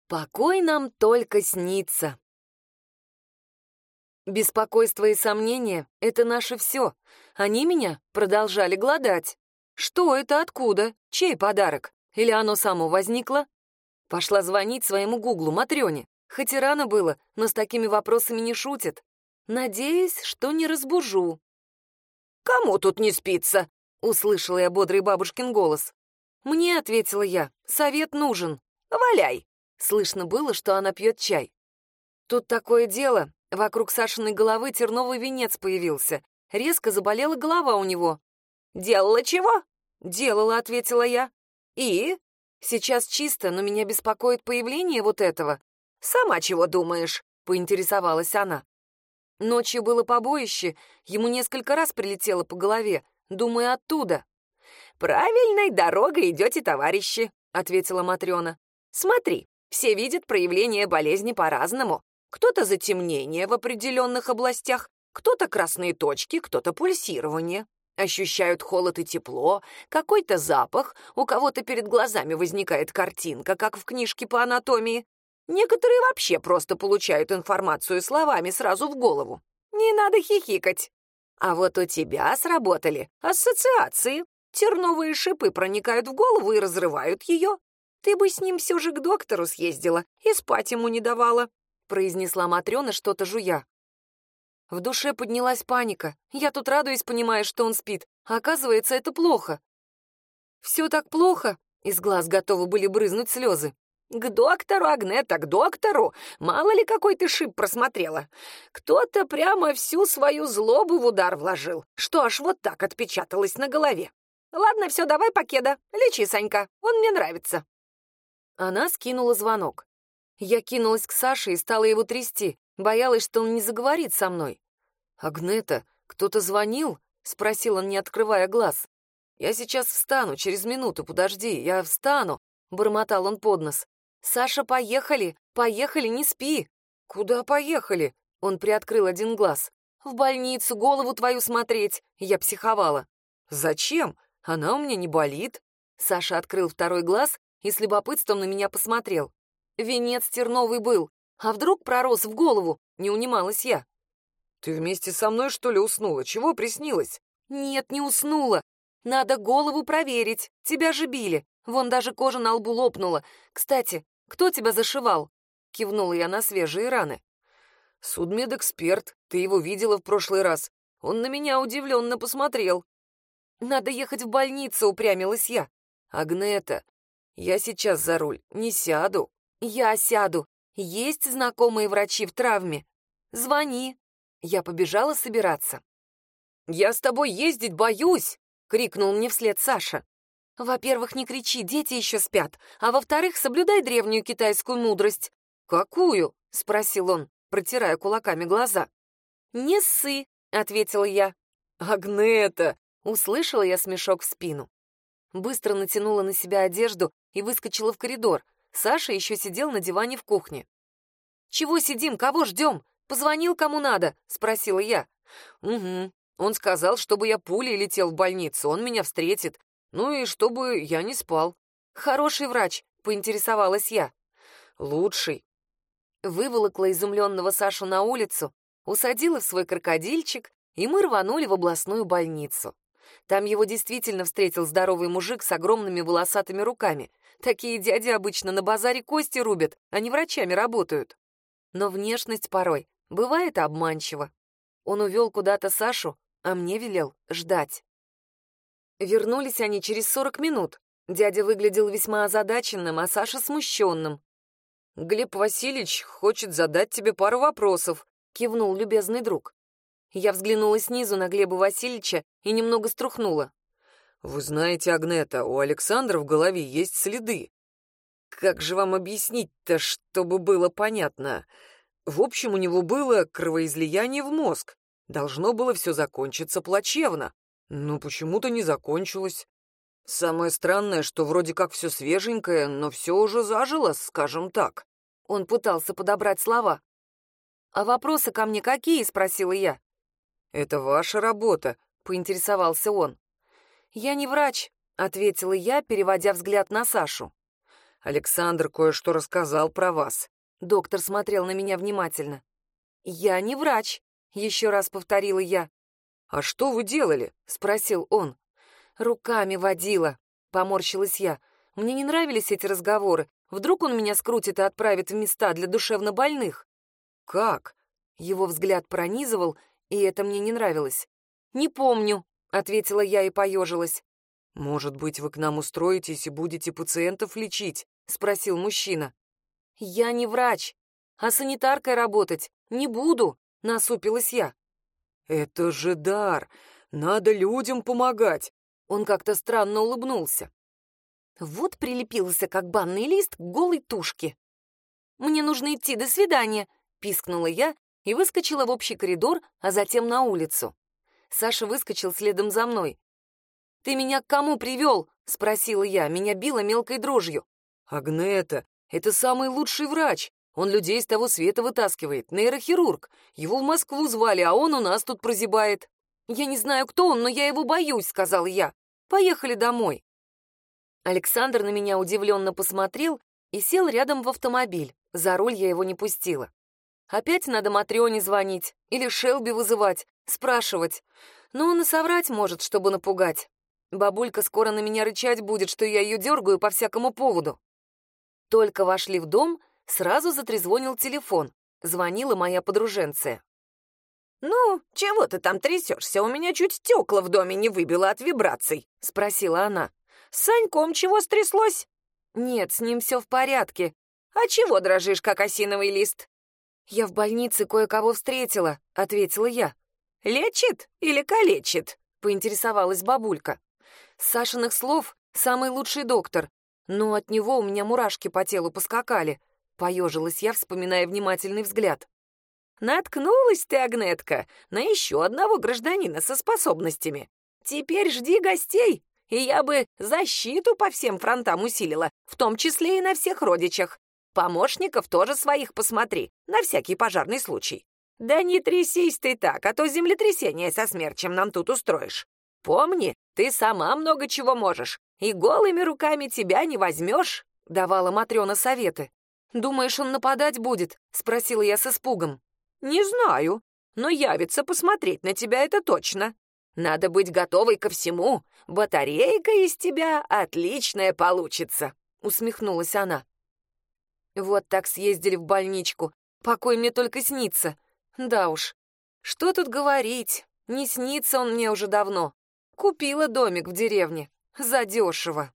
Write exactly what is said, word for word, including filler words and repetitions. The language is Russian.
Покой нам только снится. Беспокойство и сомнения — это наше все. Они меня продолжали глодать. Что это, откуда? Чей подарок? Или оно само возникло? Пошла звонить своему гуглу Матрёне. Хоть и рано было, но с такими вопросами не шутит. Надеюсь, что не разбужу. «Кому тут не спится?» — услышала я бодрый бабушкин голос. «Мне», — ответила я, — «совет нужен». «Валяй!» — слышно было, что она пьет чай. Тут такое дело. Вокруг Сашиной головы терновый венец появился. Резко заболела голова у него. «Делала чего?» «Делала», — ответила я. «И?» «Сейчас чисто, но меня беспокоит появление вот этого». «Сама чего думаешь?» — поинтересовалась она. Ночью было побоище, ему несколько раз прилетело по голове. Думаю, оттуда. «Правильной дорогой идете, товарищи», — ответила Матрёна. «Смотри, все видят проявление болезни по-разному. Кто-то затемнение в определенных областях, кто-то красные точки, кто-то пульсирование. Ощущают холод и тепло, какой-то запах, у кого-то перед глазами возникает картинка, как в книжке по анатомии. Некоторые вообще просто получают информацию словами сразу в голову. Не надо хихикать. А вот у тебя сработали ассоциации. Терновые шипы проникают в голову и разрывают ее. Ты бы с ним все же к доктору съездила и спать ему не давала», — произнесла Матрёна, что-то жуя. В душе поднялась паника. Я тут радуюсь, понимая, что он спит, а оказывается, это плохо. «Все так плохо?» — из глаз готовы были брызнуть слезы. «К доктору, Агнета, к доктору! Мало ли какой ты шип просмотрела. Кто-то прямо всю свою злобу в удар вложил, что аж вот так отпечаталось на голове. Ладно, все, давай, Покеда, лечи Санька, он мне нравится». Она скинула звонок. Я кинулась к Саше и стала его трясти, боялась, что он не заговорит со мной. «Агнета, кто-то звонил?» — спросил он, не открывая глаз. «Я сейчас встану, через минуту, подожди, я встану», — бормотал он под нос. «Саша, поехали, поехали, не спи». «Куда поехали?» — он приоткрыл один глаз. «В больницу, голову твою смотреть», — я психовала. «Зачем? Она у меня не болит». Саша открыл второй глаз и с любопытством на меня посмотрел. «Венец терновый был. А вдруг пророс в голову?» — не унималась я. «Ты вместе со мной, что ли, уснула? Чего приснилось?» «Нет, не уснула. Надо голову проверить. Тебя же били. Вон даже кожа на лбу лопнула. Кстати, кто тебя зашивал?» Кивнула я на свежие раны. «Судмедэксперт. Ты его видела в прошлый раз. Он на меня удивленно посмотрел». «Надо ехать в больницу», — упрямилась я. «Агнета, я сейчас за руль не сяду». «Я сяду. Есть знакомые врачи в травме. Звони». Я побежала собираться. «Я с тобой ездить боюсь!» — крикнул мне вслед Саша. «Во-первых, не кричи, дети еще спят, а во-вторых, соблюдай древнюю китайскую мудрость». «Какую?» — спросил он, протирая кулаками глаза. «Не ссы», — ответила я. «Агнета!» — услышала я смешок в спину. Быстро натянула на себя одежду и выскочила в коридор. Саша еще сидел на диване в кухне. «Чего сидим, кого ждем? Позвонил кому надо?» — спросила я. «Угу. Он сказал, чтобы я пулей летел в больницу, он меня встретит. Ну и чтобы я не спал». «Хороший врач», — поинтересовалась я. «Лучший». Выволокла изумленного Сашу на улицу, усадила в свой крокодильчик, и мы рванули в областную больницу. Там его действительно встретил здоровый мужик с огромными волосатыми руками. Такие дяди обычно на базаре кости рубят, а не врачами работают. Но внешность порой бывает обманчива. Он увел куда-то Сашу, а мне велел ждать. Вернулись они через сорок минут. Дядя выглядел весьма озадаченным, а Саша смущенным. «Глеб Васильевич хочет задать тебе пару вопросов», — кивнул любезный друг. Я взглянула снизу на Глеба Васильевича и немного струхнула. «Вы знаете, Агнета, у Александра в голове есть следы. Как же вам объяснить-то, чтобы было понятно? В общем, у него было кровоизлияние в мозг. Должно было все закончиться плачевно. Но почему-то не закончилось. Самое странное, что вроде как все свеженькое, но все уже зажило, скажем так». Он пытался подобрать слова. «А вопросы ко мне какие?» — спросила я. «Это ваша работа», — поинтересовался он. «Я не врач», — ответила я, переводя взгляд на Сашу. Александр кое-что рассказал про вас». Доктор смотрел на меня внимательно. «Я не врач», — еще раз повторила я. «А что вы делали?» — спросил он. «Руками водила», — поморщилась я. Мне не нравились эти разговоры. Вдруг он меня скрутит и отправит в места для душевнобольных. «Как?» Его взгляд пронизывал, и это мне не нравилось. «Не помню», — ответила я и поежилась. «Может быть, вы к нам устроитесь и будете пациентов лечить?» — спросил мужчина. «Я не врач, а санитаркой работать не буду», — насупилась я. «Это же дар! Надо людям помогать!» Он как-то странно улыбнулся. Вот прилепился, как банный лист, к голой тушке. «Мне нужно идти, до свидания», — пискнула я и выскочила в общий коридор, а затем на улицу. Саша выскочил следом за мной. «Ты меня к кому привел?» — спросила я. Меня било мелкой дрожью. «Агнета, это самый лучший врач. Он людей с того света вытаскивает, нейрохирург. Его в Москву звали, а он у нас тут прозябает». «Я не знаю, кто он, но я его боюсь», — сказал я. «Поехали домой». Александр на меня удивленно посмотрел и сел рядом в автомобиль. За руль я его не пустила. Опять надо Матрёне звонить или Шелби вызывать, спрашивать. Но он и соврать может, чтобы напугать. Бабулька скоро на меня рычать будет, что я ее дергаю по всякому поводу. Только вошли в дом, сразу затрезвонил телефон. Звонила моя подруженция. «Ну, чего ты там трясешься? У меня чуть стекла в доме не выбило от вибраций», — спросила она. «С Саньком чего стряслось?» «Нет, с ним все в порядке». «А чего дрожишь, как осиновый лист?» «Я в больнице кое-кого встретила», — ответила я. «Лечит или калечит?» — поинтересовалась бабулька. С Сашиных слов самый лучший доктор, но от него у меня мурашки по телу поскакали. Поежилась я, вспоминая внимательный взгляд. «Наткнулась ты, Агнетка, на еще одного гражданина со способностями. Теперь жди гостей, и я бы защиту по всем фронтам усилила, в том числе и на всех родичах. Помощников тоже своих посмотри, на всякий пожарный случай. Да не трясись ты так, а то землетрясение со смерчем нам тут устроишь. Помни, ты сама много чего можешь, и голыми руками тебя не возьмешь», — давала Матрёна советы. «Думаешь, он нападать будет?» — спросила я с испугом. «Не знаю, но явится посмотреть на тебя это точно. Надо быть готовой ко всему. Батарейка из тебя отличная получится», — усмехнулась она. Вот так съездили в больничку. Покой мне только снится. Да уж, что тут говорить, не снится он мне уже давно. Купила домик в деревне. Задешево.